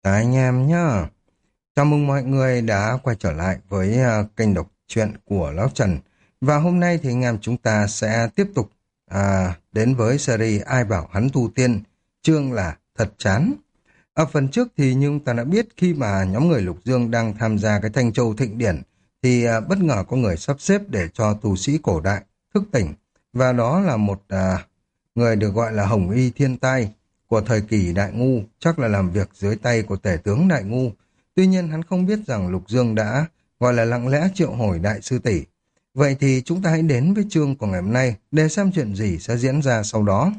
Cả anh em nhá. Chào mừng mọi người đã quay trở lại với kênh đọc truyện của Lão Trần. Và hôm nay thì anh em chúng ta sẽ tiếp tục đến với series Ai bảo hắn tu tiên, chương là Thật chán. Ở phần trước thì nhưng ta đã biết khi mà nhóm người Lục Dương đang tham gia cái Thanh Châu Thịnh Điển thì bất ngờ có người sắp xếp để cho tu sĩ cổ đại thức tỉnh. Và đó là một người được gọi là Hồng Y Thiên Tai của thời kỳ Đại Ngu, chắc là làm việc dưới tay của tể tướng Đại Ngu. Tuy nhiên hắn không biết rằng Lục Dương đã gọi là lặng lẽ triệu hồi Đại Sư Tỷ. Vậy thì chúng ta hãy đến với chương của ngày hôm nay để xem chuyện gì sẽ diễn ra sau đó.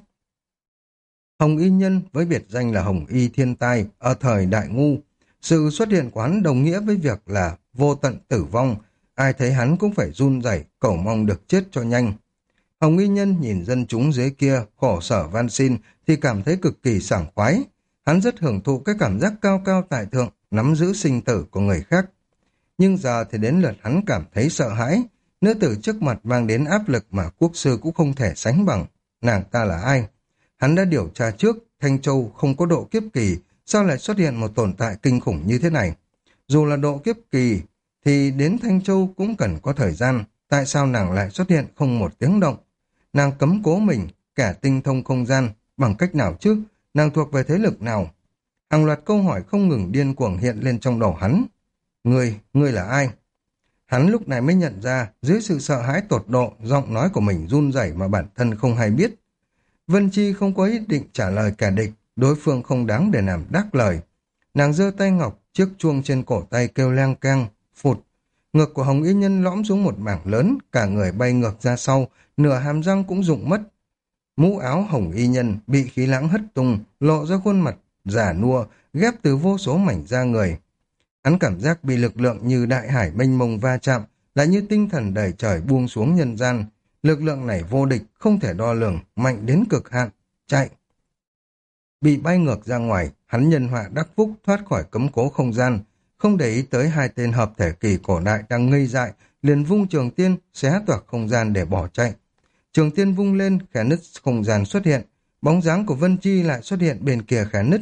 Hồng Y Nhân với biệt danh là Hồng Y Thiên Tai ở thời Đại Ngu. Sự xuất hiện của hắn đồng nghĩa với việc là vô tận tử vong. Ai thấy hắn cũng phải run rẩy cầu mong được chết cho nhanh. Hồng Y Nhân nhìn dân chúng dưới kia khổ sở van xin thì cảm thấy cực kỳ sảng khoái. Hắn rất hưởng thụ cái cảm giác cao cao tại thượng, nắm giữ sinh tử của người khác. Nhưng giờ thì đến lượt hắn cảm thấy sợ hãi. Nữ tử trước mặt mang đến áp lực mà quốc sư cũng không thể sánh bằng. Nàng ta là ai? Hắn đã điều tra trước, Thanh Châu không có độ kiếp kỳ, sao lại xuất hiện một tồn tại kinh khủng như thế này? Dù là độ kiếp kỳ, thì đến Thanh Châu cũng cần có thời gian. Tại sao nàng lại xuất hiện không một tiếng động? Nàng cấm cố mình, kẻ tinh thông không gian, bằng cách nào chứ? Nàng thuộc về thế lực nào? Hàng loạt câu hỏi không ngừng điên cuồng hiện lên trong đầu hắn. Ngươi là ai? Hắn lúc này mới nhận ra, dưới sự sợ hãi tột độ, giọng nói của mình run rẩy mà bản thân không hay biết. Vân Chi không có ý định trả lời kẻ địch, đối phương không đáng để làm đáp lời. Nàng giơ tay ngọc, chiếc chuông trên cổ tay kêu leng keng, phụt. Ngực của Hồng Y Nhân lõm xuống một mảng lớn, cả người bay ngược ra sau, nửa hàm răng cũng rụng mất. Mũ áo Hồng Y Nhân bị khí lãng hất tung, lộ ra khuôn mặt già nua, ghép từ vô số mảnh da người. Hắn cảm giác bị lực lượng như đại hải mênh mông va chạm, lại như tinh thần đầy trời buông xuống nhân gian. Lực lượng này vô địch, không thể đo lường, mạnh đến cực hạn. Chạy! Bị bay ngược ra ngoài, hắn nhân họa đắc phúc thoát khỏi cấm cố không gian, không để ý tới hai tên hợp thể kỳ cổ đại đang ngây dại, liền vung trường tiên, xé toạc không gian để bỏ chạy. Trường tiên vung lên, khe nứt không gian xuất hiện, bóng dáng của Vân Chi lại xuất hiện bên kia khe nứt,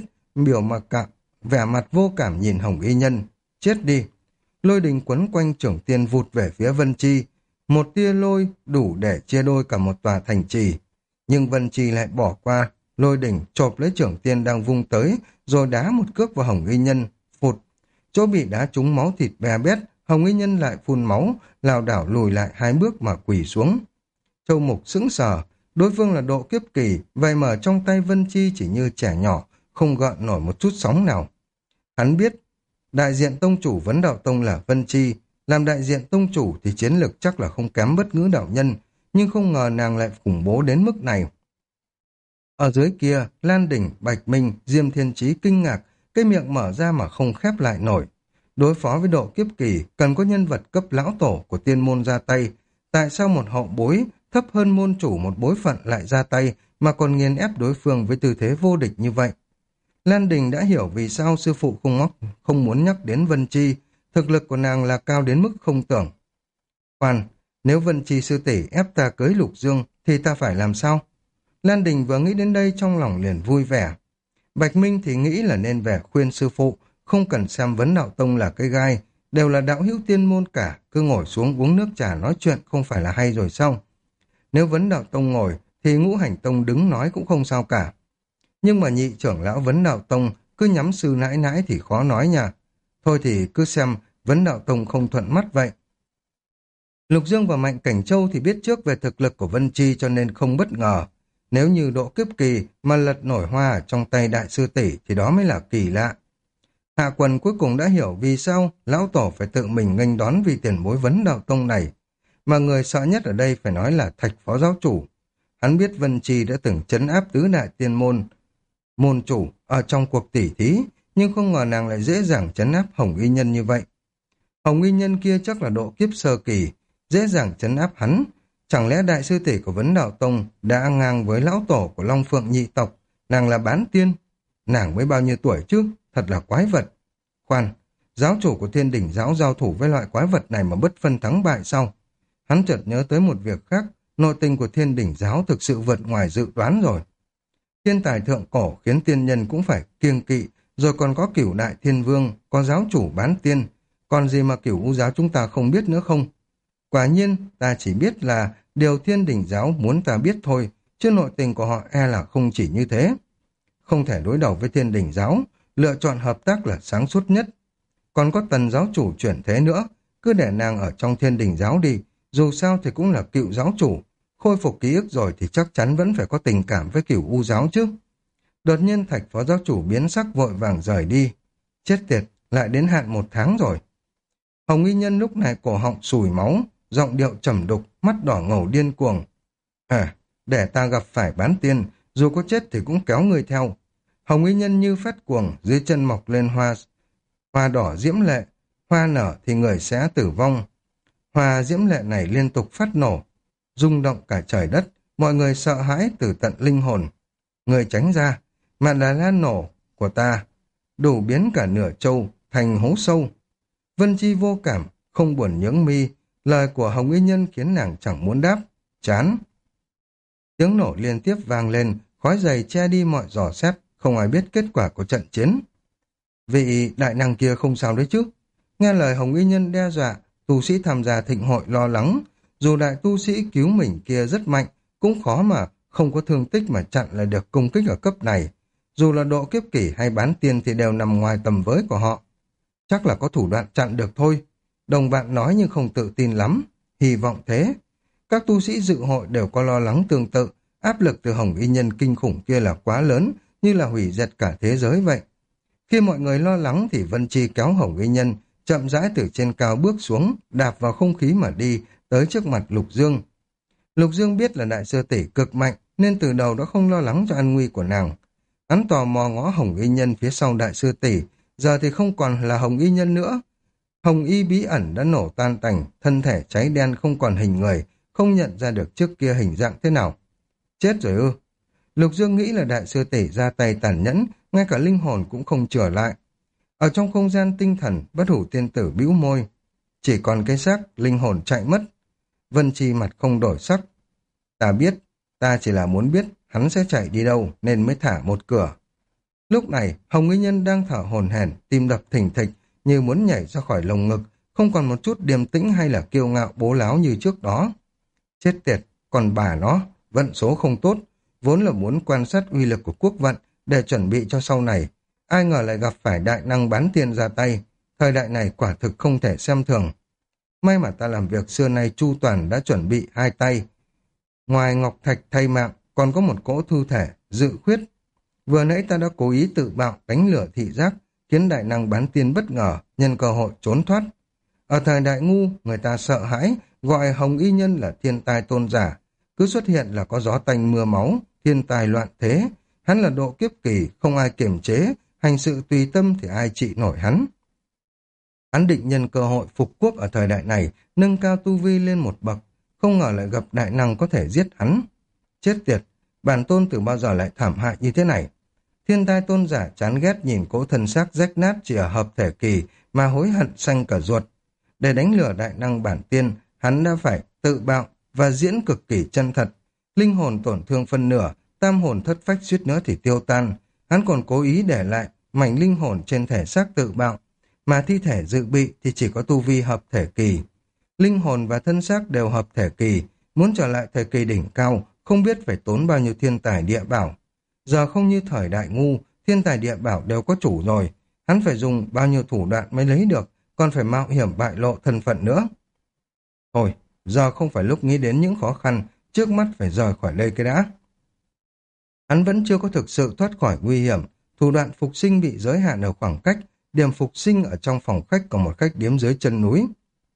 vẻ mặt vô cảm nhìn Hồng Y Nhân. Chết đi! Lôi đình quấn quanh trường tiên vụt về phía Vân Chi, một tia lôi đủ để chia đôi cả một tòa thành trì. Nhưng Vân Chi lại bỏ qua, lôi đỉnh chộp lấy trưởng tiên đang vung tới, rồi đá một cước vào Hồng Y Nhân, phụt. Chỗ bị đá trúng máu thịt be bét, Hồng Y Nhân lại phun máu, lảo đảo lùi lại 2 bước mà quỳ xuống. Châu Mục sững sờ, đối phương là độ kiếp kỳ, vậy mà trong tay Vân Chi chỉ như trẻ nhỏ, không gợn nổi một chút sóng nào. Hắn biết, đại diện tông chủ Vấn Đạo Tông là Vân Chi, làm đại diện tông chủ thì chiến lực chắc là không kém bất ngữ đạo nhân, nhưng không ngờ nàng lại khủng bố đến mức này. Ở dưới kia, Lan Đỉnh, Bạch Minh, Diêm Thiên Chí kinh ngạc, cái miệng mở ra mà không khép lại nổi. Đối phó với độ kiếp kỳ, cần có nhân vật cấp lão tổ của tiên môn ra tay. Tại sao một hậu bối thấp hơn môn chủ một bối phận lại ra tay mà còn nghiền ép đối phương với tư thế vô địch như vậy? Lan Đình đã hiểu vì sao sư phụ không muốn nhắc đến Vân Chi, thực lực của nàng là cao đến mức không tưởng. Khoan, nếu Vân Chi sư tỷ ép ta cưới Lục Dương thì ta phải làm sao? Lan Đình vừa nghĩ đến đây trong lòng liền vui vẻ. Bạch Minh thì nghĩ là nên về khuyên sư phụ, không cần xem Vấn Đạo Tông là cái gai, đều là đạo hữu tiên môn cả, cứ ngồi xuống uống nước trà nói chuyện không phải là hay rồi sao? Nếu Vấn Đạo Tông ngồi thì Ngũ Hành Tông đứng nói cũng không sao cả. Nhưng mà nhị trưởng lão Vấn Đạo Tông cứ nhắm sư nãi nãi thì khó nói nha. Thôi thì cứ xem Vấn Đạo Tông không thuận mắt vậy. Lục Dương và Mạnh Cảnh Châu thì biết trước về thực lực của Vân Chi cho nên không bất ngờ. Nếu như độ kiếp kỳ mà lật nổi hoa ở trong tay đại sư tỷ thì đó mới là kỳ lạ. Hạ Quần cuối cùng đã hiểu vì sao lão tổ phải tự mình nghênh đón vì tiền bối Vấn Đạo Tông này. Mà người sợ nhất ở đây phải nói là Thạch phó giáo chủ. Hắn biết Vân Chi đã từng trấn áp tứ đại tiên môn chủ ở trong cuộc tỉ thí, nhưng không ngờ nàng lại dễ dàng trấn áp Hồng Y Nhân như vậy. Hồng Y Nhân kia chắc là độ kiếp sơ kỳ, dễ dàng trấn áp hắn. Chẳng lẽ đại sư tỷ của Vấn Đạo Tông đã ngang với lão tổ của Long Phượng nhị tộc, nàng là bán tiên? Nàng mới bao nhiêu tuổi chứ, thật là quái vật. Khoan, giáo chủ của Thiên Đỉnh giáo giao thủ với loại quái vật này mà bất phân thắng bại sao? Hắn chợt nhớ tới một việc khác, nội tình của Thiên Đỉnh giáo thực sự vượt ngoài dự đoán rồi. Thiên tài thượng cổ khiến tiên nhân cũng phải kiêng kỵ, rồi còn có Cửu Đại Thiên Vương, có giáo chủ bán tiên, còn gì mà Cửu U giáo chúng ta không biết nữa không? Quả nhiên, ta chỉ biết là điều Thiên Đình giáo muốn ta biết thôi, chứ nội tình của họ e là không chỉ như thế. Không thể đối đầu với Thiên Đình giáo, lựa chọn hợp tác là sáng suốt nhất. Còn có Tần giáo chủ chuyển thế nữa, cứ để nàng ở trong Thiên Đình giáo đi, dù sao thì cũng là cựu giáo chủ, khôi phục ký ức rồi thì chắc chắn vẫn phải có tình cảm với Cửu U giáo chứ. Đột nhiên Thạch phó giáo chủ biến sắc vội vàng rời đi. Chết tiệt, lại đến hạn 1 tháng rồi. Hồng Y Nhân lúc này cổ họng sùi máu, giọng điệu trầm đục, mắt đỏ ngầu điên cuồng. Để ta gặp phải bán tiên, dù có chết thì cũng kéo người theo. Hồng Y Nhân như phát cuồng, dưới chân mọc lên hoa đỏ diễm lệ, hoa nở thì người sẽ tử vong. Hoa diễm lệ này liên tục phát nổ, rung động cả trời đất, mọi người sợ hãi từ tận linh hồn. Người tránh ra, mà là lan nổ của ta, đủ biến cả nửa châu thành hố sâu. Vân Chi vô cảm, không buồn nhướng mi, lời của Hồng Y Nhân khiến nàng chẳng muốn đáp, chán. Tiếng nổ liên tiếp vang lên, khói dày che đi mọi dò xét, không ai biết kết quả của trận chiến. Vị đại năng kia không sao đấy chứ? Nghe lời Hồng Y Nhân đe dọa, tu sĩ tham gia thịnh hội lo lắng. Dù đại tu sĩ cứu mình kia rất mạnh, cũng khó mà không có thương tích mà chặn lại được công kích ở cấp này. Dù là độ kiếp kỷ hay bán tiên thì đều nằm ngoài tầm với của họ. Chắc là có thủ đoạn chặn được thôi. Đồng bạn nói nhưng không tự tin lắm. Hy vọng thế. Các tu sĩ dự hội đều có lo lắng tương tự. Áp lực từ Hồng Y Nhân kinh khủng kia là quá lớn, như là hủy diệt cả thế giới vậy. Khi mọi người lo lắng thì Vân Chi kéo Hồng Y Nhân, chậm rãi từ trên cao bước xuống, đạp vào không khí mà đi, tới trước mặt Lục Dương. Lục Dương biết là đại sư tỷ cực mạnh, nên từ đầu đã không lo lắng cho an nguy của nàng. Hắn tò mò ngó Hồng Y Nhân phía sau đại sư tỷ, giờ thì không còn là Hồng Y Nhân nữa. Hồng Y bí ẩn đã nổ tan tành, thân thể cháy đen không còn hình người, không nhận ra được trước kia hình dạng thế nào. Chết rồi ư? Lục Dương nghĩ là đại sư tỷ ra tay tàn nhẫn, ngay cả linh hồn cũng không trở lại. Ở trong không gian tinh thần, Bất Hủ tiên tử bĩu môi. Chỉ còn cái xác, linh hồn chạy mất. Vân Chi mặt không đổi sắc. Ta biết, ta chỉ là muốn biết hắn sẽ chạy đi đâu nên mới thả một cửa. Lúc này, Hồng Y Nhân đang thở hổn hển, tim đập thình thịch, như muốn nhảy ra khỏi lồng ngực, không còn một chút điềm tĩnh hay là kiêu ngạo bố láo như trước đó. Chết tiệt, còn bà nó, vận số không tốt, vốn là muốn quan sát uy lực của quốc vận để chuẩn bị cho sau này. Ai ngờ lại gặp phải đại năng bán tiền ra tay, thời đại này quả thực không thể xem thường. May mà ta làm việc xưa nay chu toàn đã chuẩn bị 2 tay. Ngoài ngọc thạch thay mạng, còn có một cỗ thư thể, dự khuyết. Vừa nãy ta đã cố ý tự bạo đánh lửa thị giác, khiến đại năng bán tiên bất ngờ, nhân cơ hội trốn thoát. Ở thời đại ngu, người ta sợ hãi, gọi Hồng Y Nhân là thiên tai tôn giả. Cứ xuất hiện là có gió tanh mưa máu, thiên tài loạn thế. Hắn là độ kiếp kỳ, không ai kiềm chế, hành sự tùy tâm thì ai trị nổi hắn. Hắn định nhân cơ hội phục quốc ở thời đại này, nâng cao tu vi lên một bậc, không ngờ lại gặp đại năng có thể giết hắn. Chết tiệt, bản tôn từ bao giờ lại thảm hại như thế này? Thiên tai tôn giả chán ghét nhìn cỗ thân xác rách nát chỉ ở hợp thể kỳ mà hối hận xanh cả ruột. Để đánh lừa đại năng bản tiên, hắn đã phải tự bạo và diễn cực kỳ chân thật. Linh hồn tổn thương phân nửa, tam hồn thất phách suýt nữa thì tiêu tan. Hắn còn cố ý để lại mảnh linh hồn trên thể xác tự bạo, mà thi thể dự bị thì chỉ có tu vi hợp thể kỳ. Linh hồn và thân xác đều hợp thể kỳ, muốn trở lại thời kỳ đỉnh cao, không biết phải tốn bao nhiêu thiên tài địa bảo. Giờ không như thời đại ngu, thiên tài địa bảo đều có chủ rồi, hắn phải dùng bao nhiêu thủ đoạn mới lấy được, còn phải mạo hiểm bại lộ thân phận nữa. Thôi, giờ không phải lúc nghĩ đến những khó khăn, trước mắt phải rời khỏi đây cái đã. Hắn vẫn chưa có thực sự thoát khỏi nguy hiểm, thủ đoạn phục sinh bị giới hạn ở khoảng cách, điểm phục sinh ở trong phòng khách còn một khách điếm dưới chân núi.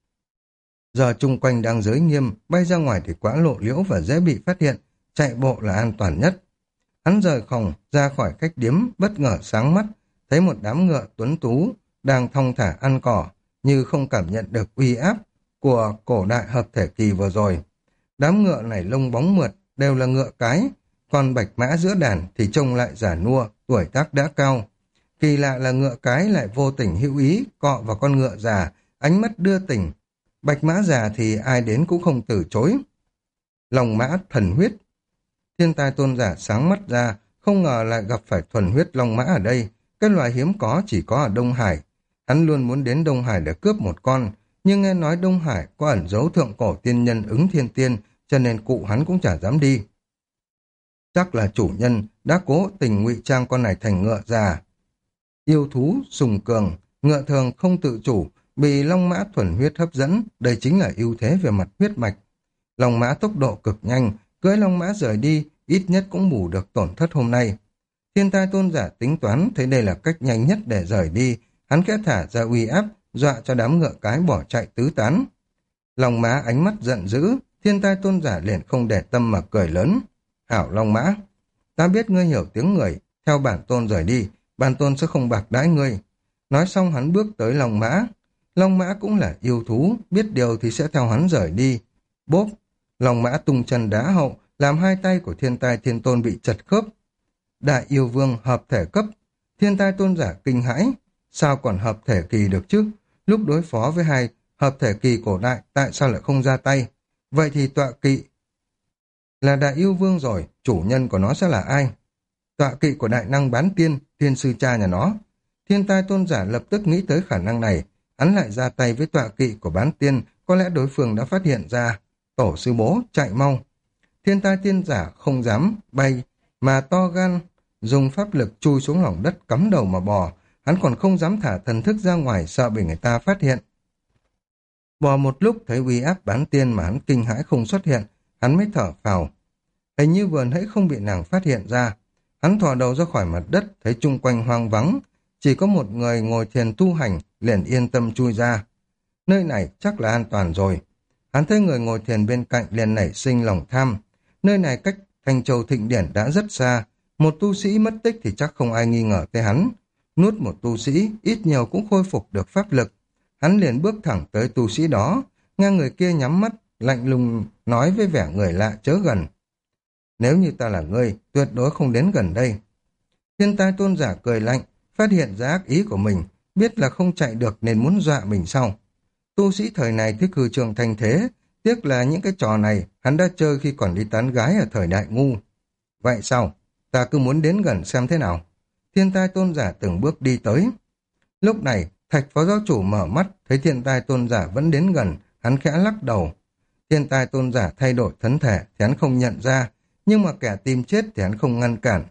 Giờ chung quanh đang giới nghiêm, bay ra ngoài thì quá lộ liễu và dễ bị phát hiện, chạy bộ là an toàn nhất. Hắn rời phòng, ra khỏi khách điếm, bất ngờ sáng mắt, thấy một đám ngựa tuấn tú, đang thong thả ăn cỏ, như không cảm nhận được uy áp của cổ đại hợp thể kỳ vừa rồi. Đám ngựa này lông bóng mượt, đều là ngựa cái, còn bạch mã giữa đàn thì trông lại già nua, tuổi tác đã cao. Kỳ lạ là ngựa cái lại vô tình hữu ý, cọ vào con ngựa già, ánh mắt đưa tình. Bạch mã già thì ai đến cũng không từ chối. Lòng mã thần huyết. Thiên tai tôn giả sáng mắt ra, không ngờ lại gặp phải thuần huyết long mã ở đây. Cái loài hiếm có chỉ có ở Đông Hải. Hắn luôn muốn đến Đông Hải để cướp một con, nhưng nghe nói Đông Hải có ẩn giấu thượng cổ tiên nhân Ứng Thiên Tiên, cho nên cụ hắn cũng chả dám đi. Chắc là chủ nhân đã cố tình ngụy trang con này thành ngựa già. Yêu thú sùng cường, ngựa thường không tự chủ, bị long mã thuần huyết hấp dẫn, đây chính là ưu thế về mặt huyết mạch. Long mã tốc độ cực nhanh, cưỡi long mã rời đi, ít nhất cũng bù được tổn thất hôm nay. Thiên tai tôn giả tính toán thấy đây là cách nhanh nhất để rời đi, hắn khẽ thả ra uy áp, dọa cho đám ngựa cái bỏ chạy tứ tán. Long mã ánh mắt giận dữ, thiên tai tôn giả liền không để tâm mà cười lớn. Hảo Long mã, ta biết ngươi hiểu tiếng người, theo bản tôn rời đi, bản tôn sẽ không bạc đãi ngươi. Nói xong hắn bước tới Long mã. Long mã cũng là yêu thú, biết điều thì sẽ theo hắn rời đi. Bốp, Long mã tung chân đá hậu, làm hai tay của thiên tai thiên tôn bị chật khớp. Đại yêu vương hợp thể cấp, thiên tai tôn giả kinh hãi. Sao còn hợp thể kỳ được chứ? Lúc đối phó với hai hợp thể kỳ cổ đại, tại sao lại không ra tay? Vậy thì tọa kỵ là đại yêu vương rồi, chủ nhân của nó sẽ là ai? Tọa kỵ của đại năng bán tiên, thiên sư cha nhà nó. Thiên tai tôn giả lập tức nghĩ tới khả năng này, hắn lại ra tay với tọa kỵ của bán tiên, có lẽ đối phương đã phát hiện ra. Tổ sư bố, chạy mau. Thiên tai tiên giả không dám bay, mà to gan, dùng pháp lực chui xuống lòng đất cắm đầu mà bò, hắn còn không dám thả thần thức ra ngoài sợ bị người ta phát hiện. Bò một lúc thấy uy áp bán tiên mà hắn kinh hãi không xuất hiện, hắn mới thở phào. Hình như vừa nãy không bị nàng phát hiện ra. Hắn thò đầu ra khỏi mặt đất, thấy chung quanh hoang vắng, chỉ có một người ngồi thiền tu hành, liền yên tâm chui ra. Nơi này chắc là an toàn rồi. Hắn thấy người ngồi thiền bên cạnh liền nảy sinh lòng tham. Nơi này cách Thanh Châu Thịnh Điển đã rất xa, một tu sĩ mất tích thì chắc không ai nghi ngờ tới hắn. Nuốt một tu sĩ, ít nhiều cũng khôi phục được pháp lực. Hắn liền bước thẳng tới tu sĩ đó, nghe người kia nhắm mắt, lạnh lùng nói với vẻ người lạ chớ gần. Nếu như ta là ngươi, tuyệt đối không đến gần đây. Thiên tai tôn giả cười lạnh, phát hiện ra ác ý của mình, biết là không chạy được nên muốn dọa mình sau. Tu sĩ thời này thích hư trường thành thế, tiếc là những cái trò này hắn đã chơi khi còn đi tán gái ở thời đại ngu. Vậy sao? Ta cứ muốn đến gần xem thế nào. Thiên tai tôn giả từng bước đi tới. Lúc này, Thạch phó giáo chủ mở mắt, thấy thiên tai tôn giả vẫn đến gần, hắn khẽ lắc đầu. Thiên tai tôn giả thay đổi thân thể thì hắn không nhận ra, nhưng mà kẻ tìm chết thì hắn không ngăn cản.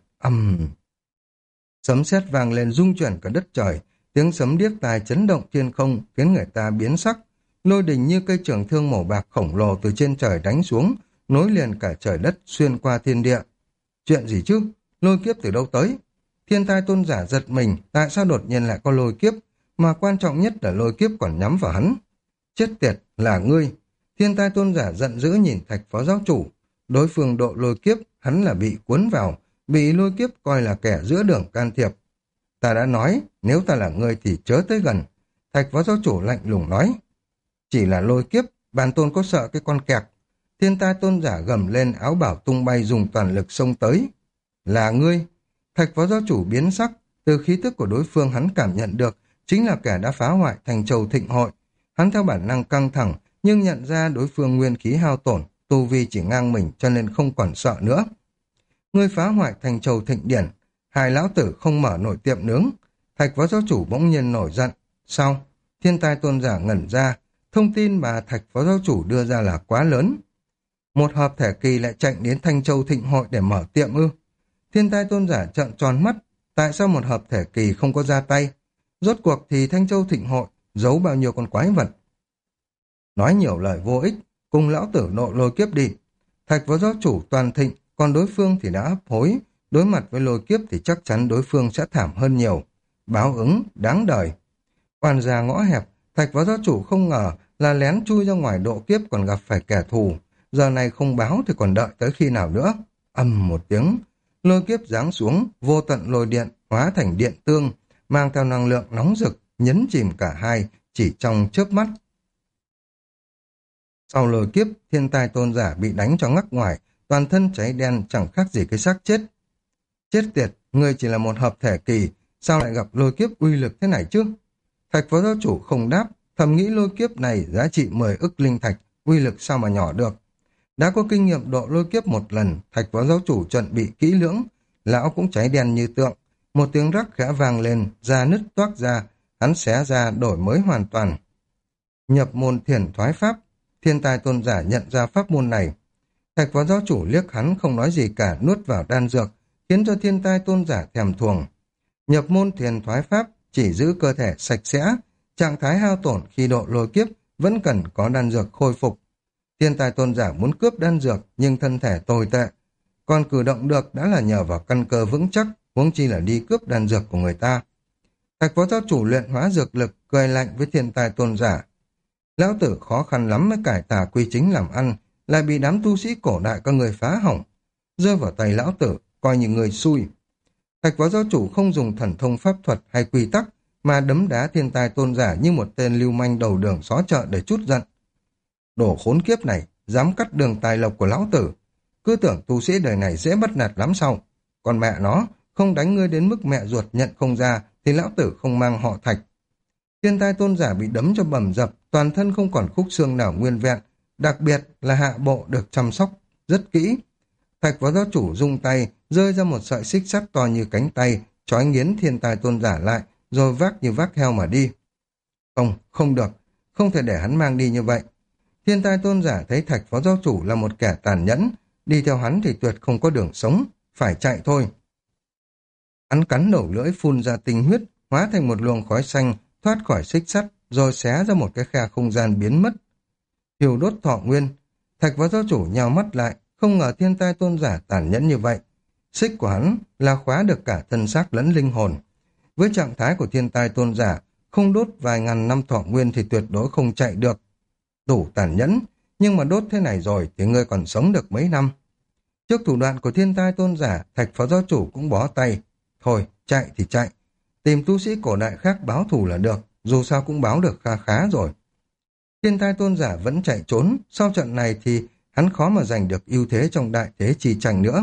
Sấm sét vang lên rung chuyển cả đất trời, tiếng sấm điếc tai chấn động thiên không, khiến người ta biến sắc. Lôi đình như cây trường thương màu bạc khổng lồ từ trên trời đánh xuống, nối liền cả trời đất xuyên qua thiên địa. Chuyện gì chứ? Lôi kiếp từ đâu tới? Thiên tai tôn giả giật mình, tại sao đột nhiên lại có lôi kiếp, mà quan trọng nhất là lôi kiếp còn nhắm vào hắn. Chết tiệt, là ngươi. Thiên tai tôn giả giận dữ nhìn Thạch phó giáo chủ. Đối phương độ lôi kiếp, hắn là bị cuốn vào, bị lôi kiếp coi là kẻ giữa đường can thiệp. Ta đã nói, nếu ta là ngươi thì chớ tới gần. Thạch phó giáo chủ lạnh lùng nói. Chỉ là lôi kiếp, bản tôn có sợ cái con kẹt. Thiên tai tôn giả gầm lên, áo bảo tung bay dùng toàn lực xông tới. Là ngươi. Thạch phó giáo chủ biến sắc, từ khí tức của đối phương hắn cảm nhận được chính là kẻ đã phá hoại Thành Châu Thịnh Hội. Hắn theo bản năng căng thẳng, nhưng nhận ra đối phương nguyên khí hao tổn, tu vi chỉ ngang mình cho nên không còn sợ nữa. Ngươi phá hoại Thành Châu Thịnh Điển, hai lão tử không mở nổi tiệm nướng. Thạch phó giáo chủ bỗng nhiên nổi giận. Sao? Thiên tai tôn giả ngẩn ra, thông tin mà Thạch phó giáo chủ đưa ra là quá lớn. Một hợp thể kỳ lại chạy đến Thanh Châu Thịnh Hội để mở tiệm ư? Thiên tai tôn giả trợn tròn mắt, tại sao một hợp thể kỳ không có ra tay? Rốt cuộc thì Thanh Châu Thịnh Hội giấu bao nhiêu con quái vật? Nói nhiều lời vô ích, cùng lão tử nộ lôi kiếp đi. Thạch phó giáo chủ toàn thịnh, còn đối phương thì đã hấp hối, đối mặt với lôi kiếp thì chắc chắn đối phương sẽ thảm hơn nhiều. Báo ứng, đáng đời. Quan gia ngõ hẹp, Thạch phó giáo chủ không ngờ là lén chui ra ngoài độ kiếp còn gặp phải kẻ thù. Giờ này không báo thì còn đợi tới khi nào nữa? Ầm một tiếng, lôi kiếp giáng xuống, vô tận lôi điện hóa thành điện tương, mang theo năng lượng nóng rực, nhấn chìm cả hai chỉ trong chớp mắt. Sau lôi kiếp, thiên tai tôn giả bị đánh cho ngắc ngoài, toàn thân cháy đen chẳng khác gì cái xác chết. Chết tiệt, ngươi chỉ là một hợp thể kỳ, sao lại gặp lôi kiếp uy lực thế này chứ? Thạch phó giáo chủ không đáp, thầm nghĩ lôi kiếp này giá trị 10 ức linh thạch, uy lực sao mà nhỏ được. Đã có kinh nghiệm độ lôi kiếp một lần, Thạch phó giáo chủ chuẩn bị kỹ lưỡng, lão cũng cháy đen như tượng, một tiếng rắc khẽ vang lên, da nứt toác ra, hắn xé ra đổi mới hoàn toàn. Nhập môn thiền thoái pháp, thiên tài tôn giả nhận ra pháp môn này. Thạch phó giáo chủ liếc hắn không nói gì cả, nuốt vào đan dược, khiến cho thiên tai tôn giả thèm thuồng. Nhập môn thiền thoái pháp chỉ giữ cơ thể sạch sẽ, trạng thái hao tổn khi độ lôi kiếp vẫn cần có đan dược khôi phục. Thiên tai tôn giả muốn cướp đan dược nhưng thân thể tồi tệ, còn cử động được đã là nhờ vào căn cơ vững chắc, huống chi là đi cướp đan dược của người ta. Thạch phó giáo chủ luyện hóa dược lực, cười lạnh với thiên tai tôn giả. Lão tử khó khăn lắm mới cải tà quy chính làm ăn, lại bị đám tu sĩ cổ đại các người phá hỏng. Rơi vào tay lão tử, coi như người xui. Thạch phó giáo chủ không dùng thần thông pháp thuật hay quy tắc, mà đấm đá thiên tai tôn giả như một tên lưu manh đầu đường xó chợ để trút giận. Đồ khốn kiếp này, dám cắt đường tài lộc của lão tử. Cứ tưởng tu sĩ đời này dễ bắt nạt lắm sao. Còn mẹ nó, không đánh ngươi đến mức mẹ ruột nhận không ra, thì lão tử không mang họ Thạch. Thiên tai tôn giả bị đấm cho bầm dập, toàn thân không còn khúc xương nào nguyên vẹn, đặc biệt là hạ bộ được chăm sóc rất kỹ. Thạch phó giáo chủ rung tay, rơi ra một sợi xích sắt to như cánh tay, trói nghiến thiên tai tôn giả lại, rồi vác như vác heo mà đi. Không, không được, không thể để hắn mang đi như vậy. Thiên tai tôn giả thấy thạch phó giáo chủ là một kẻ tàn nhẫn, đi theo hắn thì tuyệt không có đường sống, phải chạy thôi. Hắn cắn đầu lưỡi phun ra tinh huyết, hóa thành một luồng khói xanh, thoát khỏi xích sắt, rồi xé ra một cái khe không gian biến mất. Thiêu đốt thọ nguyên, thạch phó giáo chủ nhào mắt lại, không ngờ thiên tai tôn giả tàn nhẫn như vậy. Xích của hắn là khóa được cả thân xác lẫn linh hồn. Với trạng thái của thiên tai tôn giả, không đốt vài ngàn năm thọ nguyên thì tuyệt đối không chạy được. Đủ tàn nhẫn, nhưng mà đốt thế này rồi thì ngươi còn sống được mấy năm. Trước thủ đoạn của thiên tai tôn giả, thạch phó giáo chủ cũng bó tay. Thôi, chạy thì chạy. Tìm tu sĩ cổ đại khác báo thù là được, dù sao cũng báo được kha khá rồi. Thiên tai tôn giả vẫn chạy trốn, sau trận này thì hắn khó mà giành được ưu thế trong đại thế chi tranh nữa.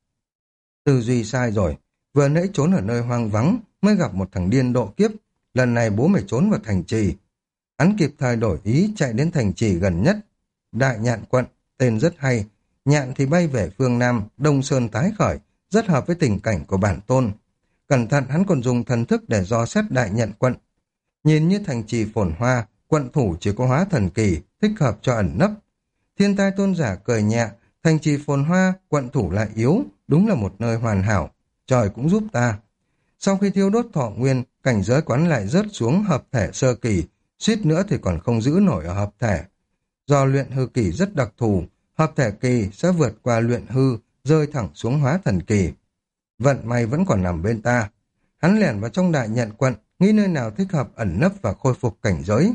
Tư duy sai rồi, vừa nãy trốn ở nơi hoang vắng mới gặp một thằng điên độ kiếp, lần này bố mày trốn vào thành trì. Hắn kịp thời đổi ý chạy đến thành trì gần nhất. Đại Nhạn quận, tên rất hay, nhạn thì bay về phương Nam, Đông Sơn tái khởi, rất hợp với tình cảnh của bản tôn. Cẩn thận hắn còn dùng thần thức để dò xét Đại Nhạn quận. Nhìn như thành trì phồn hoa, quận thủ chỉ có hóa thần kỳ, thích hợp cho ẩn nấp. Thiên tai tôn giả cười nhẹ, thành trì phồn hoa, quận thủ lại yếu, đúng là một nơi hoàn hảo, trời cũng giúp ta. Sau khi thiêu đốt thọ nguyên, cảnh giới quán lại rớt xuống hợp thể sơ kỳ, suýt nữa thì còn không giữ nổi ở hợp thể. Do luyện hư kỳ rất đặc thù, hợp thể kỳ sẽ vượt qua luyện hư, rơi thẳng xuống hóa thần kỳ. Vận may vẫn còn nằm bên ta. Hắn lẻn vào trong Đại Nhạn quận, nghĩ nơi nào thích hợp ẩn nấp và khôi phục cảnh giới.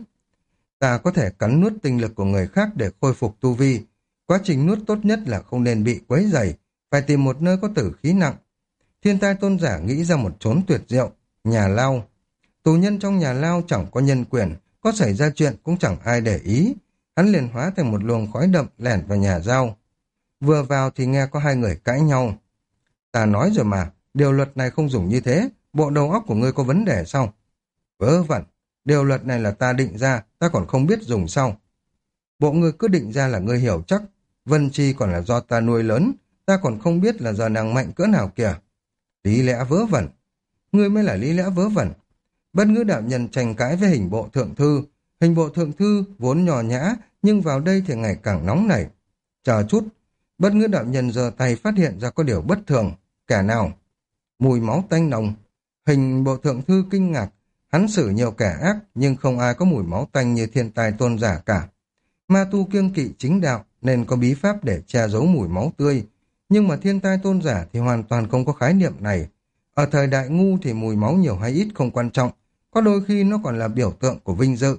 Ta có thể cắn nuốt tinh lực của người khác để khôi phục tu vi. Quá trình nuốt tốt nhất là không nên bị quấy rầy, phải tìm một nơi có tử khí nặng. Thiên tai tôn giả nghĩ ra một chốn tuyệt diệu, nhà lao. Tù nhân trong nhà lao chẳng có nhân quyền, có xảy ra chuyện cũng chẳng ai để ý. Hắn liền hóa thành một luồng khói đậm lẻn vào nhà lao. Vừa vào thì nghe có hai người cãi nhau. Ta nói rồi mà, điều luật này không dùng như thế, bộ đầu óc của ngươi có vấn đề sao? Vớ vẩn, điều luật này là ta định ra, ta còn không biết dùng sao? Bộ ngươi cứ định ra là ngươi hiểu chắc, Vân Chi còn là do ta nuôi lớn, ta còn không biết là giờ nàng mạnh cỡ nào kìa. Lý lẽ vớ vẩn, ngươi mới là lý lẽ vớ vẩn. Bất ngữ đạo nhân tranh cãi với hình bộ thượng thư. Hình bộ thượng thư vốn nhỏ nhã, nhưng vào đây thì ngày càng nóng nảy. Chờ chút, bất ngữ đạo nhân giơ tay phát hiện ra có điều bất thường. Kẻ nào? Mùi máu tanh nồng. Hình bộ thượng thư kinh ngạc, hắn xử nhiều kẻ ác, nhưng không ai có mùi máu tanh như thiên tài tôn giả cả. Ma tu kiêng kỵ chính đạo, nên có bí pháp để che giấu mùi máu tươi. Nhưng mà thiên tai tôn giả thì hoàn toàn không có khái niệm này. Ở thời đại ngu thì mùi máu nhiều hay ít không quan trọng, có đôi khi nó còn là biểu tượng của vinh dự.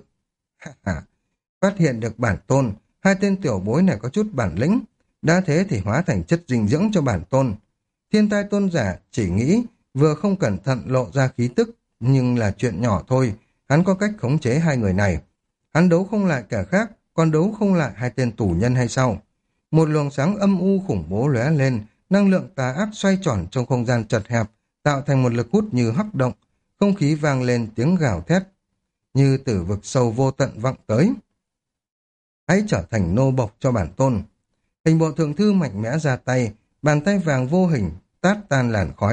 Phát hiện được bản tôn, hai tên tiểu bối này có chút bản lĩnh, đã thế thì hóa thành chất dinh dưỡng cho bản tôn. Thiên tai tôn giả chỉ nghĩ vừa không cẩn thận lộ ra khí tức, nhưng là chuyện nhỏ thôi, hắn có cách khống chế hai người này. Hắn đấu không lại kẻ khác, còn đấu không lại hai tên tù nhân hay sao? Một luồng sáng âm u khủng bố lóe lên, năng lượng tà ác xoay tròn trong không gian chật hẹp, tạo thành một lực hút như hắc động, không khí vang lên tiếng gào thét, như tử vực sâu vô tận vọng tới. Hãy trở thành nô bộc cho bản tôn. Hình bộ thượng thư mạnh mẽ ra tay, bàn tay vàng vô hình, tát tan làn khói,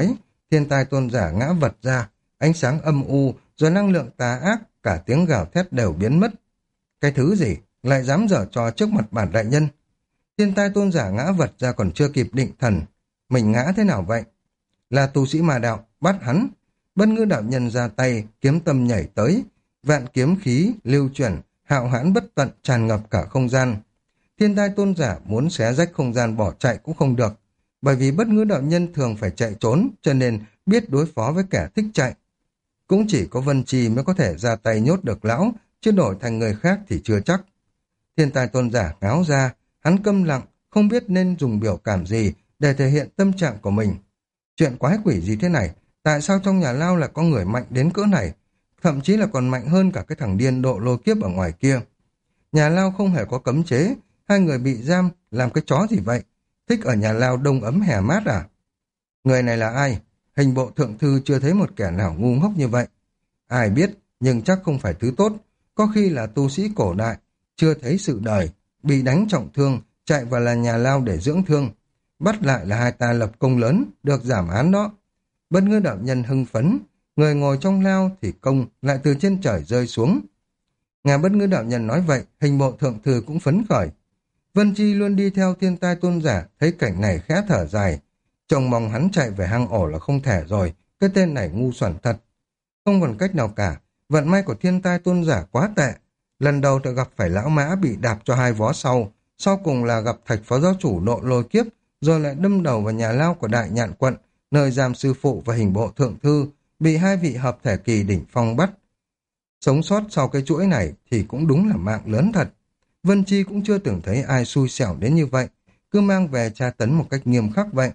thiên tai tôn giả ngã vật ra, ánh sáng âm u, rồi năng lượng tà ác, cả tiếng gào thét đều biến mất. Cái thứ gì, lại dám giở trò trước mặt bản đại nhân? Thiên tai tôn giả ngã vật ra còn chưa kịp định thần. Mình ngã thế nào vậy? Là tu sĩ ma đạo, bắt hắn. Bất ngữ đạo nhân ra tay, kiếm tâm nhảy tới. Vạn kiếm khí, lưu chuyển, hạo hãn bất tận tràn ngập cả không gian. Thiên tai tôn giả muốn xé rách không gian bỏ chạy cũng không được. Bởi vì bất ngữ đạo nhân thường phải chạy trốn, cho nên biết đối phó với kẻ thích chạy. Cũng chỉ có Vân Chi mới có thể ra tay nhốt được lão, chứ đổi thành người khác thì chưa chắc. Thiên tai tôn giả ngáo ra, hắn câm lặng, không biết nên dùng biểu cảm gì để thể hiện tâm trạng của mình. Chuyện quái quỷ gì thế này? Tại sao trong nhà lao lại có người mạnh đến cỡ này? Thậm chí là còn mạnh hơn cả cái thằng điên độ lôi kiếp ở ngoài kia. Nhà lao không hề có cấm chế, hai người bị giam, làm cái chó gì vậy? Thích ở nhà lao đông ấm hè mát à? Người này là ai? Hình bộ thượng thư chưa thấy một kẻ nào ngu ngốc như vậy. Ai biết, nhưng chắc không phải thứ tốt. Có khi là tu sĩ cổ đại, chưa thấy sự đời, bị đánh trọng thương, chạy vào là nhà lao để dưỡng thương. Bắt lại là hai ta lập công lớn, được giảm án đó. Bất ngữ đạo nhân hưng phấn, người ngồi trong lao thì công lại từ trên trời rơi xuống. Nghe bất ngữ đạo nhân nói vậy, hình bộ thượng thư cũng phấn khởi. Vân Chi luôn đi theo thiên tai tôn giả, thấy cảnh này khẽ thở dài. Chồng mong hắn chạy về hang ổ là không thể rồi, cái tên này ngu xuẩn thật. Không còn cách nào cả, vận may của thiên tai tôn giả quá tệ. Lần đầu tự gặp phải lão mã bị đạp cho hai vó sau cùng là gặp thạch phó giáo chủ nộ lôi kiếp, rồi lại đâm đầu vào nhà lao của đại nhạn quận, nơi giam sư phụ và hình bộ thượng thư, bị hai vị hợp thể kỳ đỉnh phong bắt. Sống sót sau cái chuỗi này thì cũng đúng là mạng lớn thật. Vân Chi cũng chưa từng thấy ai xui xẻo đến như vậy, cứ mang về tra tấn một cách nghiêm khắc vậy.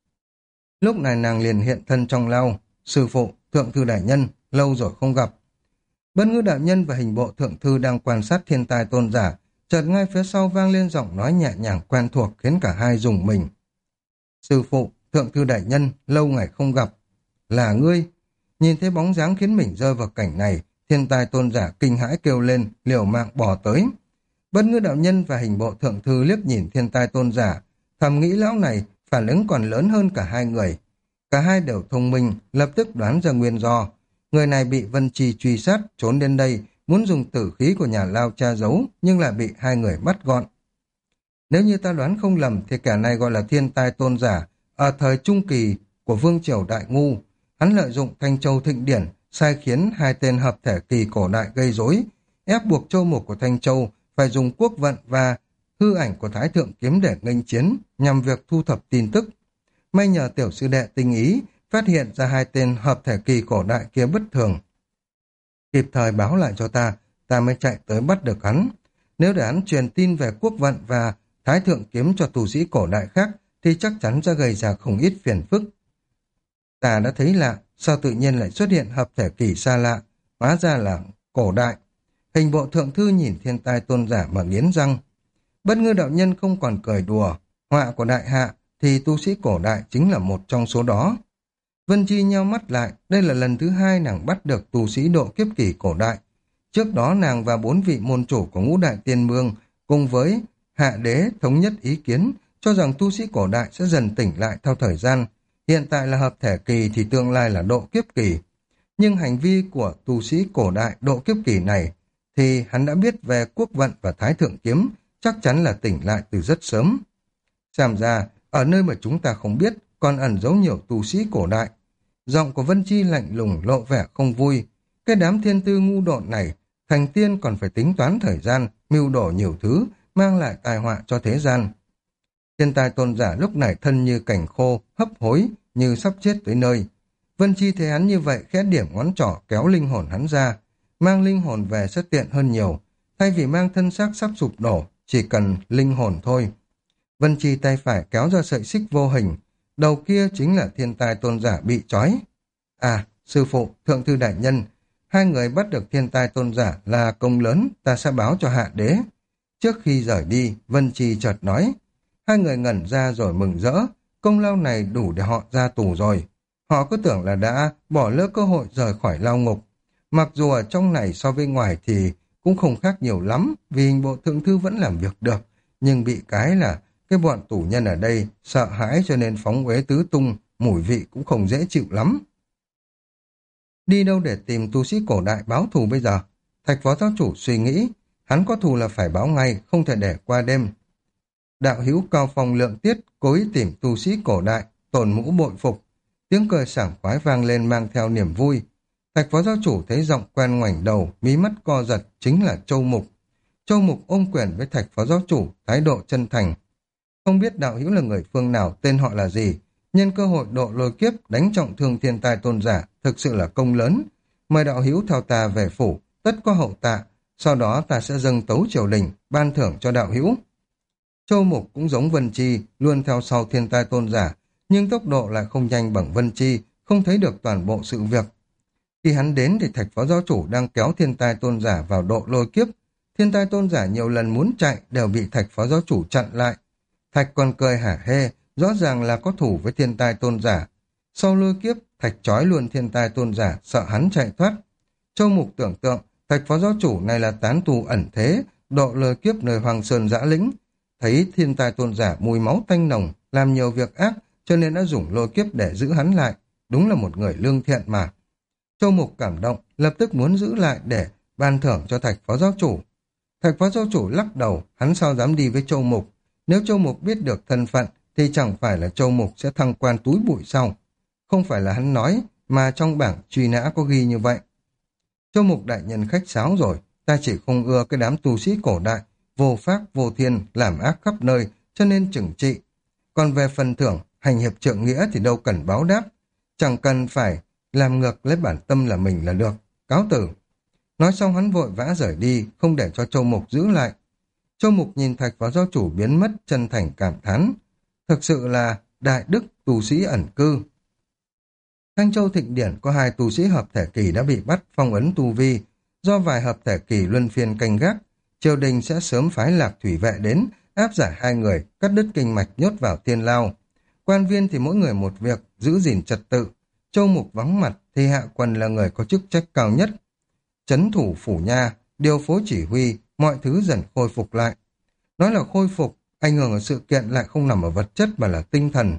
Lúc này nàng liền hiện thân trong lao, sư phụ, thượng thư đại nhân, lâu rồi không gặp. Bất ngữ đạo nhân và hình bộ thượng thư đang quan sát thiên tai tôn giả, chợt ngay phía sau vang lên giọng nói nhẹ nhàng quen thuộc khiến cả hai rùng mình. Sư phụ, thượng thư đại nhân, lâu ngày không gặp. Là ngươi? Nhìn thấy bóng dáng khiến mình rơi vào cảnh này, thiên tai tôn giả kinh hãi kêu lên, liều mạng bò tới. Bất ngữ đạo nhân và hình bộ thượng thư liếc nhìn thiên tai tôn giả, thầm nghĩ lão này phản ứng còn lớn hơn cả hai người. Cả hai đều thông minh, lập tức đoán ra nguyên do. Người này bị Vân Chi truy sát, trốn đến đây, muốn dùng tử khí của nhà lao tra giấu, nhưng lại bị hai người bắt gọn. Nếu như ta đoán không lầm, thì kẻ này gọi là thiên tai tôn giả, ở thời trung kỳ của vương triều Đại Ngu. Hắn lợi dụng Thanh Châu Thịnh Điển, sai khiến hai tên hợp thể kỳ cổ đại gây rối, ép buộc châu mục của Thanh Châu phải dùng quốc vận và hư ảnh của Thái Thượng Kiếm để nghênh chiến, nhằm việc thu thập tin tức. May nhờ tiểu sư đệ tinh ý, phát hiện ra hai tên hợp thể kỳ cổ đại kia bất thường. Kịp thời báo lại cho ta mới chạy tới bắt được hắn. Nếu để hắn truyền tin về quốc vận và Thái Thượng Kiếm cho tù sĩ cổ đại khác, thì chắc chắn sẽ gây ra không ít phiền phức. Ta đã thấy lạ, sao tự nhiên lại xuất hiện hợp thể kỳ xa lạ, hóa ra là cổ đại. Hình bộ thượng thư nhìn thiên tai tôn giả mà nghiến răng. Bất ngư đạo nhân không còn cười đùa, họa của đại hạ thì tu sĩ cổ đại chính là một trong số đó. Vân Chi nheo mắt lại, đây là lần thứ hai nàng bắt được tu sĩ độ kiếp kỳ cổ đại. Trước đó nàng và 4 vị môn chủ của Ngũ Đại Tiên Mương cùng với Hạ Đế thống nhất ý kiến cho rằng tu sĩ cổ đại sẽ dần tỉnh lại theo thời gian. Hiện tại là hợp thể kỳ thì tương lai là độ kiếp kỳ. Nhưng hành vi của tu sĩ cổ đại độ kiếp kỳ này thì hắn đã biết về quốc vận và Thái Thượng Kiếm, chắc chắn là tỉnh lại từ rất sớm. Xem ra, ở nơi mà chúng ta không biết còn ẩn giấu nhiều tu sĩ cổ đại. Giọng của Vân Chi lạnh lùng lộ vẻ không vui. Cái đám thiên tư ngu độn này, thành tiên còn phải tính toán thời gian, mưu đồ nhiều thứ, mang lại tai họa cho thế gian. Thiên tai tôn giả lúc này thân như cành khô, hấp hối, như sắp chết tới nơi. Vân Chi thấy hắn như vậy, khẽ điểm ngón trỏ kéo linh hồn hắn ra. Mang linh hồn về sẽ tiện hơn nhiều. Thay vì mang thân xác sắp sụp đổ, chỉ cần linh hồn thôi. Vân Chi tay phải kéo ra sợi xích vô hình. Đầu kia chính là thiên tai tôn giả bị trói. À, sư phụ, thượng thư đại nhân, hai người bắt được thiên tai tôn giả là công lớn, ta sẽ báo cho Hạ Đế. Trước khi rời đi, Vân Chi chợt nói. Hai người ngẩn ra rồi mừng rỡ, công lao này đủ để họ ra tù rồi. Họ cứ tưởng là đã bỏ lỡ cơ hội rời khỏi lao ngục. Mặc dù ở trong này so với ngoài thì cũng không khác nhiều lắm, vì hình bộ thượng thư vẫn làm việc được, nhưng bị cái là cái bọn tù nhân ở đây sợ hãi cho nên phóng uế tứ tung, mùi vị cũng không dễ chịu lắm. Đi đâu để tìm tu sĩ cổ đại báo thù bây giờ? Thạch phó giáo chủ suy nghĩ, hắn có thù là phải báo ngay, không thể để qua đêm. Đạo hữu cao phong lượng tiết, cố ý tìm tu sĩ cổ đại, tổn mũ bội phục. Tiếng cười sảng khoái vang lên mang theo niềm vui. Thạch phó giáo chủ thấy giọng quen ngoảnh đầu, mí mắt co giật, chính là Châu Mục. Châu Mục ôm quyền với thạch phó giáo chủ, thái độ chân thành. Không biết đạo hữu là người phương nào, tên họ là gì? Nhân cơ hội độ lôi kiếp đánh trọng thương thiên tai tôn giả, thực sự là công lớn. Mời đạo hữu theo ta về phủ, tất có hậu tạ. Sau đó ta sẽ dâng tấu triều đình, ban thưởng cho đạo hữu. Châu Mục cũng giống Vân Chi, luôn theo sau thiên tai tôn giả, nhưng tốc độ lại không nhanh bằng Vân Chi, không thấy được toàn bộ sự việc. Khi hắn đến thì thạch phó giáo chủ đang kéo thiên tai tôn giả vào độ lôi kiếp. Thiên tai tôn giả nhiều lần muốn chạy đều bị thạch phó giáo chủ chặn lại. Thạch còn cười hả hê, rõ ràng là có thủ với thiên tai tôn giả. Sau lôi kiếp, thạch trói luôn thiên tai tôn giả, sợ hắn chạy thoát. Châu Mục tưởng tượng, thạch phó giáo chủ này là tán tù ẩn thế, độ lôi kiếp nơi Hoàng Sơn dã lĩnh. Thấy thiên tai tôn giả mùi máu tanh nồng, làm nhiều việc ác, cho nên đã dùng lôi kiếp để giữ hắn lại. Đúng là một người lương thiện mà. Châu Mục cảm động, lập tức muốn giữ lại để ban thưởng cho thạch phó giáo chủ. Thạch phó giáo chủ lắc đầu, hắn sao dám đi với Châu Mục. Nếu Châu Mục biết được thân phận, thì chẳng phải là Châu Mục sẽ thăng quan túi bụi sau. Không phải là hắn nói, mà trong bảng truy nã có ghi như vậy. Châu Mục đại nhân khách sáo rồi, ta chỉ không ưa cái đám tu sĩ cổ đại, vô pháp vô thiên, làm ác khắp nơi, cho nên trừng trị. Còn về phần thưởng, hành hiệp trượng nghĩa thì đâu cần báo đáp, chẳng cần phải làm ngược lấy bản tâm là mình là được. Cáo tử. Nói xong hắn vội vã rời đi, không để cho Châu Mục giữ lại. Châu Mục nhìn thạch phó giáo chủ biến mất, chân thành cảm thán. Thực sự là đại đức tu sĩ ẩn cư. Thanh Châu Thịnh Điển có 2 tu sĩ hợp thể kỳ đã bị bắt phong ấn tu vi. Do vài hợp thể kỳ luân phiên canh gác, triều đình sẽ sớm phái Lạc Thủy Vệ đến, áp giải 2 người, cắt đứt kinh mạch nhốt vào thiên lao. Quan viên thì mỗi người một việc, giữ gìn trật tự. Châu Mục vắng mặt thì Hạ Quần là người có chức trách cao nhất. Trấn thủ phủ nha, điều phối chỉ huy, mọi thứ dần khôi phục lại. Nói là khôi phục, ảnh hưởng của sự kiện lại không nằm ở vật chất mà là tinh thần.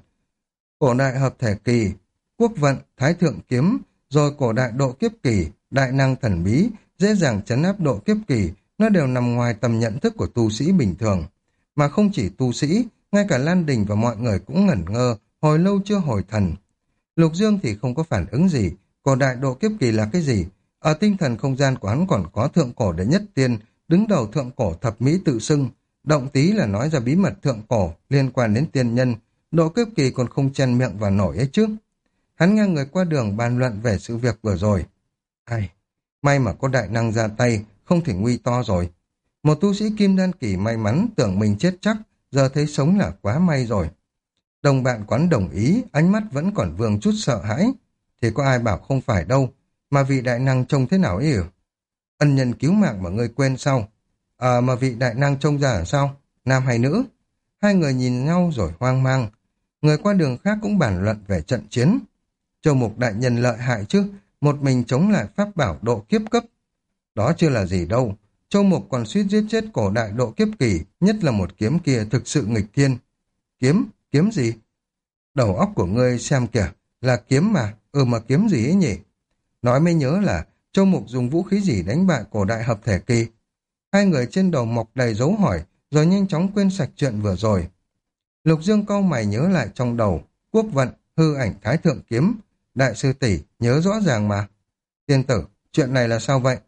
Cổ đại hợp thể kỳ, quốc vận, thái thượng kiếm, rồi cổ đại độ kiếp kỳ, đại năng thần bí, dễ dàng trấn áp độ kiếp kỳ, nó đều nằm ngoài tầm nhận thức của tu sĩ bình thường. Mà không chỉ tu sĩ, ngay cả Lan Đình và mọi người cũng ngẩn ngơ, hồi lâu chưa hồi thần. Lục Dương thì không có phản ứng gì, cổ đại độ kiếp kỳ là cái gì? Ở tinh thần không gian của hắn còn có thượng cổ đệ nhất tiên, đứng đầu thượng cổ thập mỹ tự xưng, động tí là nói ra bí mật thượng cổ liên quan đến tiên nhân, độ kiếp kỳ còn không chen miệng vào nổi ấy chứ. Hắn nghe người qua đường bàn luận về sự việc vừa rồi. Ai, may mà có đại năng ra tay, không thể nguy to rồi. Một tu sĩ kim đan kỳ may mắn tưởng mình chết chắc, giờ thấy sống là quá may rồi. Đồng bạn quán đồng ý, ánh mắt vẫn còn vương chút sợ hãi. Thì có ai bảo không phải đâu, mà vị đại năng trông thế nào ấy. Ân nhân cứu mạng mà ngươi quên sao? Mà vị đại năng trông ra là sao? Nam hay nữ? 2 người nhìn nhau rồi hoang mang. Người qua đường khác cũng bàn luận về trận chiến. Châu Mục đại nhân lợi hại chứ, một mình chống lại pháp bảo độ kiếp cấp. Đó chưa là gì đâu. Châu Mục còn suýt giết chết cổ đại độ kiếp kỳ, nhất là một kiếm kia thực sự nghịch thiên. Kiếm? Kiếm gì? Đầu óc của ngươi xem kìa, là kiếm mà, mà kiếm gì ấy nhỉ? Nói mới nhớ là Châu Mục dùng vũ khí gì đánh bại cổ đại hợp thể kỳ. 2 người trên đầu mọc đầy dấu hỏi, rồi nhanh chóng quên sạch chuyện vừa rồi. Lục Dương cau mày nhớ lại trong đầu, quốc vận, hư ảnh thái thượng kiếm. Đại sư tỷ nhớ rõ ràng mà. Tiên tử, chuyện này là sao vậy?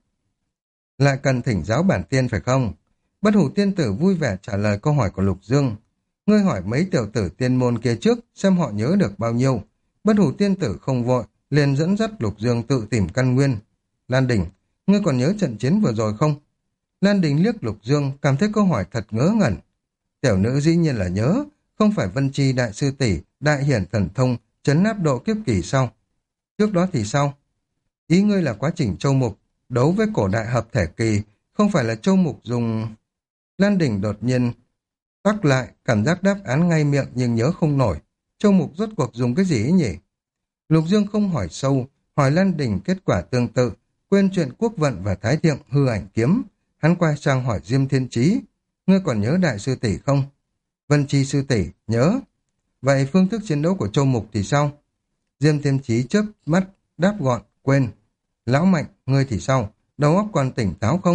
Lại cần thỉnh giáo bản tiên phải không? Bất Hủ tiên tử vui vẻ trả lời câu hỏi của Lục Dương. Ngươi hỏi mấy tiểu tử tiên môn kia trước, xem họ nhớ được bao nhiêu. Bất Hủ tiên tử không vội, liền dẫn dắt Lục Dương tự tìm căn nguyên. Lan Đình, ngươi còn nhớ trận chiến vừa rồi không? Lan Đình liếc Lục Dương, cảm thấy câu hỏi thật ngớ ngẩn. Tiểu nữ dĩ nhiên là nhớ, không phải Vân Chi đại sư tỷ, đại hiển thần thông, trấn áp độ kiếp kỳ sao? Trước đó thì sao? Ý ngươi là quá trình Châu Mục đấu với cổ đại hợp thể kỳ, không phải là Châu Mục dùng... Lan Đình đột nhiên tắc lại, cảm giác đáp án ngay miệng nhưng nhớ không nổi. Châu Mục rốt cuộc dùng cái gì ấy nhỉ? Lục Dương không hỏi sâu, hỏi Lan Đình kết quả tương tự, quên chuyện quốc vận và thái thượng hư ảnh kiếm. Hắn quay sang hỏi Diêm Thiên Chí, ngươi còn nhớ đại sư tỷ không? Vân Chi sư tỷ, nhớ. Vậy phương thức chiến đấu của Châu Mục thì sao? Diêm Thiên Chí chớp mắt, đáp gọn, quên. Lão Mạnh, ngươi thì sao? Đầu óc còn tỉnh táo không?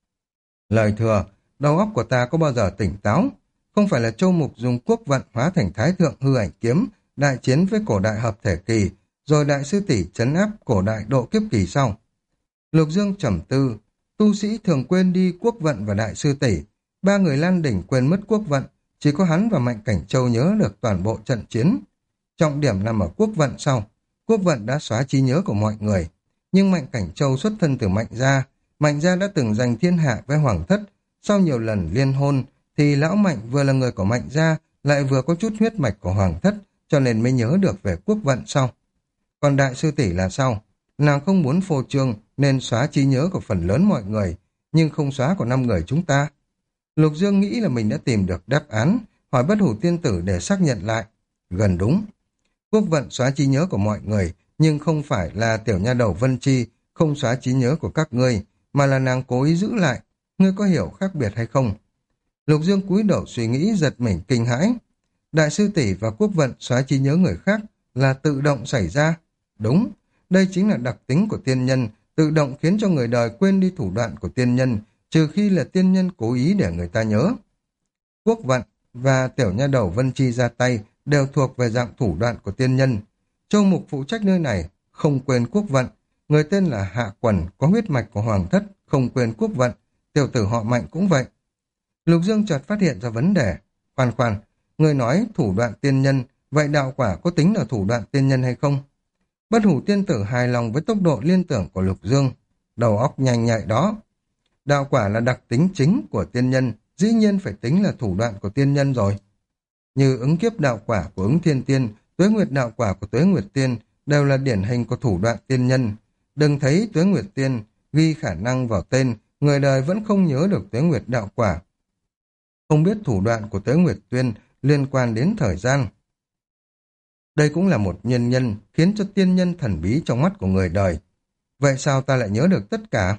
Lời thừa, đầu óc của ta có bao giờ tỉnh táo? Không phải là Châu Mục dùng quốc vận hóa thành thái thượng hư ảnh kiếm, đại chiến với cổ đại hợp thể kỳ, rồi đại sư tỷ trấn áp cổ đại độ kiếp kỳ sau. Lục Dương trầm tư, tu sĩ thường quên đi quốc vận và đại sư tỷ, ba người Lan Đỉnh quên mất quốc vận, chỉ có hắn và Mạnh Cảnh Châu nhớ được toàn bộ trận chiến. Trọng điểm nằm ở quốc vận sau, quốc vận đã xóa trí nhớ của mọi người, nhưng Mạnh Cảnh Châu xuất thân từ Mạnh gia đã từng giành thiên hạ với Hoàng thất, sau nhiều lần liên hôn thì lão Mạnh vừa là người của Mạnh gia lại vừa có chút huyết mạch của Hoàng thất, cho nên mới nhớ được về quốc vận sau. Còn đại sư tỷ là sao? Nàng không muốn phô trương nên xóa trí nhớ của phần lớn mọi người, nhưng không xóa của 5 người chúng ta. Lục Dương nghĩ là mình đã tìm được đáp án, hỏi Bất Hủ Tiên Tử để xác nhận lại. Gần đúng. Quốc vận xóa trí nhớ của mọi người, nhưng không phải là tiểu nha đầu Vân Chi không xóa trí nhớ của các ngươi, mà là nàng cố ý giữ lại. Ngươi có hiểu khác biệt hay không? Lục Dương cúi đầu suy nghĩ, giật mình kinh hãi. Đại sư tỷ và quốc vận xóa trí nhớ người khác là tự động xảy ra. Đúng, đây chính là đặc tính của tiên nhân, tự động khiến cho người đời quên đi thủ đoạn của tiên nhân, trừ khi là tiên nhân cố ý để người ta nhớ. Quốc vận và tiểu nha đầu Vân Chi ra tay đều thuộc về dạng thủ đoạn của tiên nhân. Châu Mục phụ trách nơi này, không quên quốc vận. Người tên là Hạ Quần, có huyết mạch của Hoàng thất, không quên quốc vận. Tiểu tử họ Mạnh cũng vậy. Lục Dương chợt phát hiện ra vấn đề. Khoan khoan, người nói thủ đoạn tiên nhân, vậy đạo quả có tính là thủ đoạn tiên nhân hay không? Bất Hủ Tiên Tử hài lòng với tốc độ liên tưởng của Lục Dương. Đầu óc nhanh nhạy đó. Đạo quả là đặc tính chính của tiên nhân, dĩ nhiên phải tính là thủ đoạn của tiên nhân rồi. Như ứng kiếp đạo quả của ứng thiên tiên, tuế nguyệt đạo quả của tuế nguyệt tiên đều là điển hình của thủ đoạn tiên nhân. Đừng thấy tuế nguyệt tiên ghi khả năng vào tên, người đời vẫn không nhớ được tuế nguyệt đạo quả. Không biết thủ đoạn của tuế nguyệt tiên liên quan đến thời gian. Đây cũng là một nguyên nhân khiến cho tiên nhân thần bí trong mắt của người đời. Vậy sao ta lại nhớ được tất cả?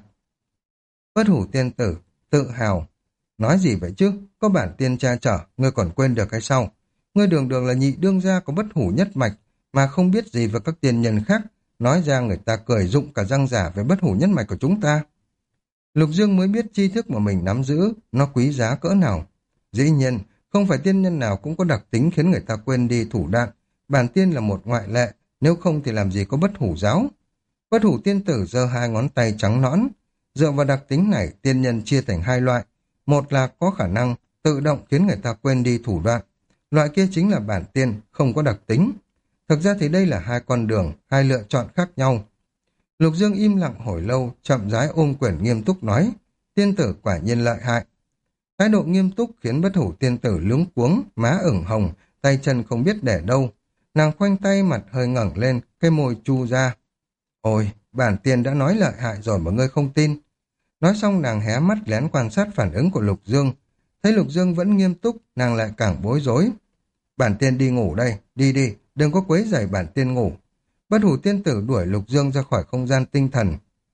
Bất Hủ Tiên Tử tự hào. Nói gì vậy chứ? Có bản tiên cha chở, ngươi còn quên được hay sao? Ngươi đường đường là nhị đương gia có bất hủ nhất mạch, mà không biết gì về các tiên nhân khác. Nói ra người ta cười rụng cả răng giả về bất hủ nhất mạch của chúng ta. Lục Dương mới biết tri thức mà mình nắm giữ, nó quý giá cỡ nào. Dĩ nhiên, không phải tiên nhân nào cũng có đặc tính khiến người ta quên đi thủ đoạn. Bản tiên là một ngoại lệ, nếu không thì làm gì có bất hủ giáo. Bất Hủ Tiên Tử giơ hai ngón tay trắng nõn. Dựa vào đặc tính này, tiên nhân chia thành hai loại. Một là có khả năng tự động khiến người ta quên đi thủ đoạn. Loại kia chính là bản tiên, không có đặc tính. Thực ra thì đây là hai con đường, hai lựa chọn khác nhau. Lục Dương im lặng hồi lâu, chậm rãi ôm quyển nghiêm túc nói. Tiên tử quả nhiên lợi hại. Thái độ nghiêm túc khiến Bất Hủ Tiên Tử luống cuống, má ửng hồng, tay chân không biết để đâu. Nàng khoanh tay, mặt hơi ngẩng lên, cái môi chu ra. Ôi, bản tiên đã nói lợi hại rồi mà ngươi không tin. Nói xong nàng hé mắt lén quan sát phản ứng của Lục Dương. Thấy Lục Dương vẫn nghiêm túc, nàng lại càng bối rối. Bản tiên đi ngủ đây, đi đi, đừng có quấy rầy bản tiên ngủ. Bất Hủ Tiên Tử đuổi Lục Dương ra khỏi không gian tinh thần.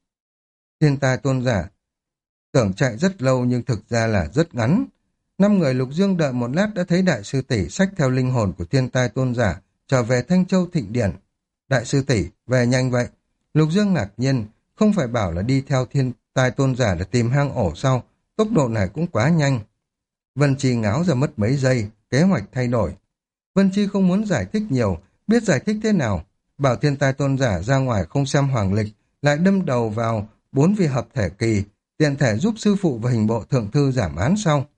Thiên tài tôn giả, tưởng chạy rất lâu nhưng thực ra là rất ngắn. 5 người Lục Dương đợi một lát đã thấy đại sư tỷ xách theo linh hồn của thiên tai tôn giả trở về Thanh Châu Thịnh Điển. Đại sư tỷ, về nhanh vậy. Lục Dương ngạc nhiên, không phải bảo là đi theo thiên tai tôn giả để tìm hang ổ sao, tốc độ này cũng quá nhanh. Vân Chi ngáo ra mất mấy giây, kế hoạch thay đổi. Vân Chi không muốn giải thích nhiều, biết giải thích thế nào. Bảo thiên tai tôn giả ra ngoài không xem hoàng lịch, lại đâm đầu vào 4 vị hợp thể kỳ, tiện thể giúp sư phụ và hình bộ thượng thư giảm án sau.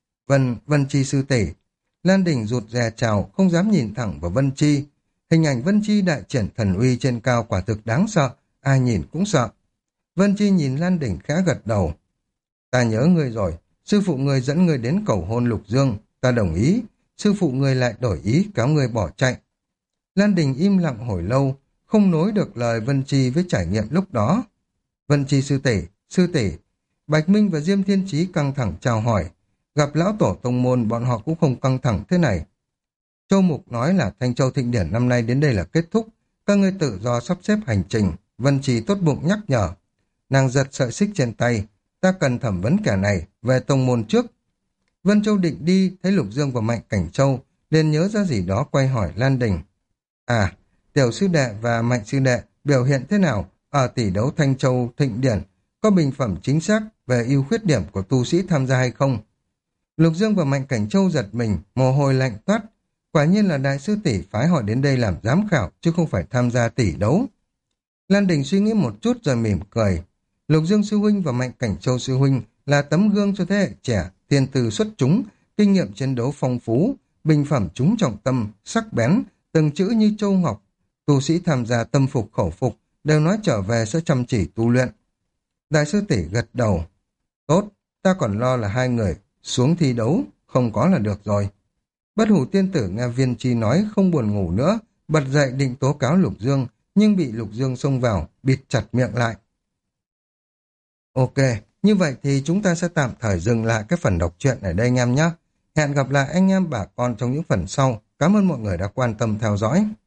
Vân Chi sư tỷ. Lan Đình rụt rè chào, không dám nhìn thẳng vào Vân Chi. Hình ảnh Vân Chi đại triển thần uy trên cao quả thực đáng sợ, ai nhìn cũng sợ. Vân Chi nhìn Lan Đình khẽ gật đầu. Ta nhớ ngươi rồi, sư phụ ngươi dẫn ngươi đến cầu hôn Lục Dương, ta đồng ý, sư phụ ngươi lại đổi ý kéo ngươi bỏ chạy. Lan Đình im lặng hồi lâu, không nối được lời Vân Chi với trải nghiệm lúc đó. Vân Chi sư tỷ, Bạch Minh và Diêm Thiên Chí căng thẳng chào hỏi. Gặp lão tổ tông môn bọn họ cũng không căng thẳng thế này. Châu Mục nói là Thanh Châu Thịnh Điển năm nay đến đây là kết thúc, các ngươi tự do sắp xếp hành trình. Vân Chi tốt bụng nhắc nhở. Nàng giật sợi xích trên tay, ta cần thẩm vấn kẻ này, về tông môn trước. Vân Châu định đi, thấy Lục Dương và Mạnh Cảnh Châu, liền nhớ ra gì đó quay hỏi Lan Đình. À, Tiểu sư đệ và Mạnh sư đệ biểu hiện thế nào ở tỷ đấu Thanh Châu Thịnh Điển? Có bình phẩm chính xác về ưu khuyết điểm của tu sĩ tham gia hay không? Lục Dương và Mạnh Cảnh Châu giật mình, mồ hôi lạnh toát. Quả nhiên là đại sư tỷ phái họ đến đây làm giám khảo, chứ không phải tham gia tỷ đấu. Lan Đình suy nghĩ một chút rồi mỉm cười. Lục Dương sư huynh và Mạnh Cảnh Châu sư huynh là tấm gương cho thế hệ trẻ, thiên tư xuất chúng, kinh nghiệm chiến đấu phong phú, bình phẩm chúng trọng tâm, sắc bén, từng chữ như châu ngọc. Tu sĩ tham gia tâm phục khẩu phục, đều nói trở về sẽ chăm chỉ tu luyện. Đại sư tỷ gật đầu. Tốt, ta còn lo là hai người xuống thi đấu, không có là được rồi. Bất Hủ tiên tử nghe Viên Chi nói không buồn ngủ nữa, bật dậy định tố cáo Lục Dương, nhưng bị Lục Dương xông vào, bịt chặt miệng lại. Ok, như vậy thì chúng ta sẽ tạm thời dừng lại cái phần đọc truyện ở đây anh em nhé. Hẹn gặp lại anh em bà con trong những phần sau. Cảm ơn mọi người đã quan tâm theo dõi.